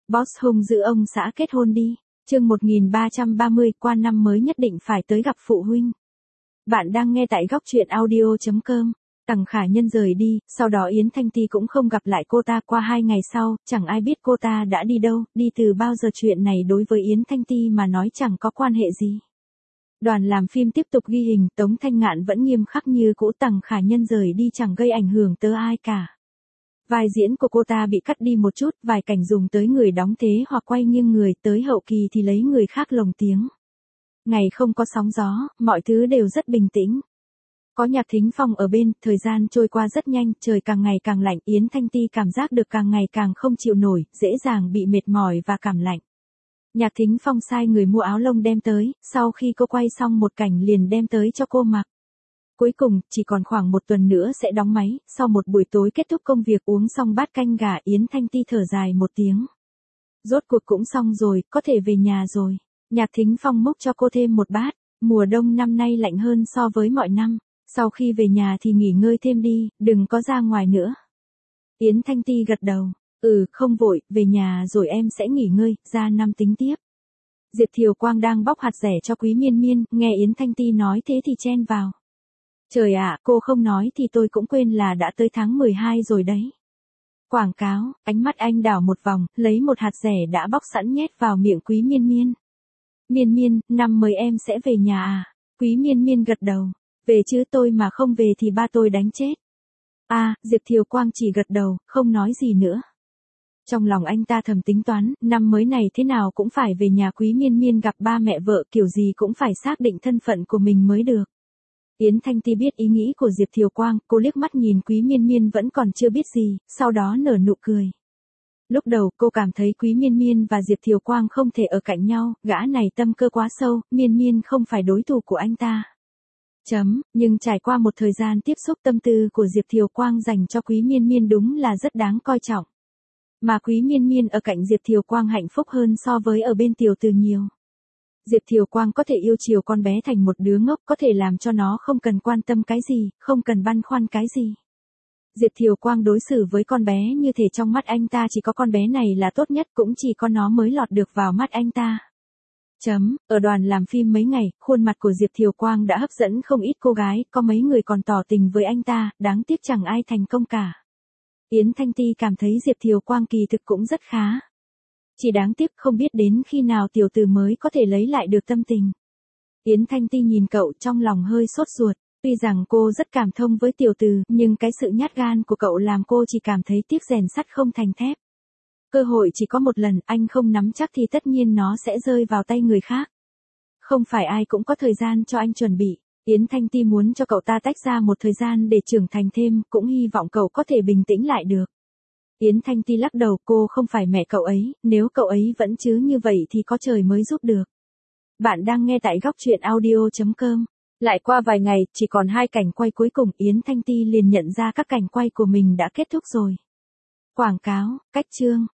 Boss hung dữ ông xã kết hôn đi. Chương 1330, qua năm mới nhất định phải tới gặp phụ huynh. Bạn đang nghe tại góc truyện audio.com. Tằng Khả Nhân rời đi, sau đó Yến Thanh Ti cũng không gặp lại cô ta. Qua 2 ngày sau, chẳng ai biết cô ta đã đi đâu, đi từ bao giờ. Chuyện này đối với Yến Thanh Ti mà nói chẳng có quan hệ gì. Đoàn làm phim tiếp tục ghi hình, Tống Thanh Ngạn vẫn nghiêm khắc như cũ. Tằng Khả Nhân rời đi chẳng gây ảnh hưởng tới ai cả. Vai diễn của cô ta bị cắt đi một chút, vài cảnh dùng tới người đóng thế hoặc quay nghiêng người, tới hậu kỳ thì lấy người khác lồng tiếng. Ngày không có sóng gió, mọi thứ đều rất bình tĩnh. Có Nhạc Thính Phong ở bên, thời gian trôi qua rất nhanh, trời càng ngày càng lạnh, Yến Thanh Ti cảm giác được càng ngày càng không chịu nổi, dễ dàng bị mệt mỏi và cảm lạnh. Nhạc Thính Phong sai người mua áo lông đem tới, sau khi cô quay xong một cảnh liền đem tới cho cô mặc. Cuối cùng, chỉ còn khoảng 1 tuần nữa sẽ đóng máy, sau một buổi tối kết thúc công việc uống xong bát canh gà, Yến Thanh Ti thở dài một tiếng. Rốt cuộc cũng xong rồi, có thể về nhà rồi. Nhạc Thính Phong múc cho cô thêm một bát, mùa đông năm nay lạnh hơn so với mọi năm, sau khi về nhà thì nghỉ ngơi thêm đi, đừng có ra ngoài nữa. Yến Thanh Ti gật đầu, không vội, về nhà rồi em sẽ nghỉ ngơi, ra năm tính tiếp. Diệp Thiều Quang đang bóc hạt dẻ cho Quý Miên Miên, nghe Yến Thanh Ti nói thế thì chen vào. Trời ạ, cô không nói thì tôi cũng quên là đã tới tháng 12 rồi đấy. Quảng cáo, ánh mắt anh đảo một vòng, lấy một hạt dẻ đã bóc sẵn nhét vào miệng Quý Miên Miên. Miên Miên, năm mới em sẽ về nhà à? Quý Miên Miên gật đầu. Về chứ, tôi mà không về thì ba tôi đánh chết. Diệp Thiều Quang chỉ gật đầu, không nói gì nữa. Trong lòng anh ta thầm tính toán, năm mới này thế nào cũng phải về nhà Quý Miên Miên gặp ba mẹ vợ, kiểu gì cũng phải xác định thân phận của mình mới được. Yến Thanh Ti biết ý nghĩ của Diệp Thiều Quang, cô liếc mắt nhìn Quý Miên Miên vẫn còn chưa biết gì, sau đó nở nụ cười. Lúc đầu cô cảm thấy Quý Miên Miên và Diệp Thiều Quang không thể ở cạnh nhau, gã này tâm cơ quá sâu, Miên Miên không phải đối thủ của anh ta. Nhưng trải qua một thời gian tiếp xúc, tâm tư của Diệp Thiều Quang dành cho Quý Miên Miên đúng là rất đáng coi trọng. Mà Quý Miên Miên ở cạnh Diệp Thiều Quang hạnh phúc hơn so với ở bên tiểu từ nhiều. Diệp Thiều Quang có thể yêu chiều con bé thành một đứa ngốc, có thể làm cho nó không cần quan tâm cái gì, không cần băn khoăn cái gì. Diệp Thiều Quang đối xử với con bé như thể trong mắt anh ta chỉ có con bé này là tốt nhất, cũng chỉ có nó mới lọt được vào mắt anh ta. Ở đoàn làm phim mấy ngày, khuôn mặt của Diệp Thiều Quang đã hấp dẫn không ít cô gái, có mấy người còn tỏ tình với anh ta, đáng tiếc chẳng ai thành công cả. Yến Thanh Ti cảm thấy Diệp Thiều Quang kỳ thực cũng rất khá. Chỉ đáng tiếc không biết đến khi nào tiểu tử mới có thể lấy lại được tâm tình. Yến Thanh Ti nhìn cậu trong lòng hơi sốt ruột, tuy rằng cô rất cảm thông với tiểu tử, nhưng cái sự nhát gan của cậu làm cô chỉ cảm thấy tiếc rèn sắt không thành thép. Cơ hội chỉ có một lần, anh không nắm chắc thì tất nhiên nó sẽ rơi vào tay người khác. Không phải ai cũng có thời gian cho anh chuẩn bị. Yến Thanh Ti muốn cho cậu ta tách ra một thời gian để trưởng thành thêm, cũng hy vọng cậu có thể bình tĩnh lại được. Yến Thanh Ti lắc đầu, cô không phải mẹ cậu ấy, nếu cậu ấy vẫn chứ như vậy thì có trời mới giúp được. Bạn đang nghe tại góc truyện audio.com. Lại qua vài ngày, chỉ còn 2 cảnh quay cuối cùng, Yến Thanh Ti liền nhận ra các cảnh quay của mình đã kết thúc rồi. Quảng cáo, cách chương.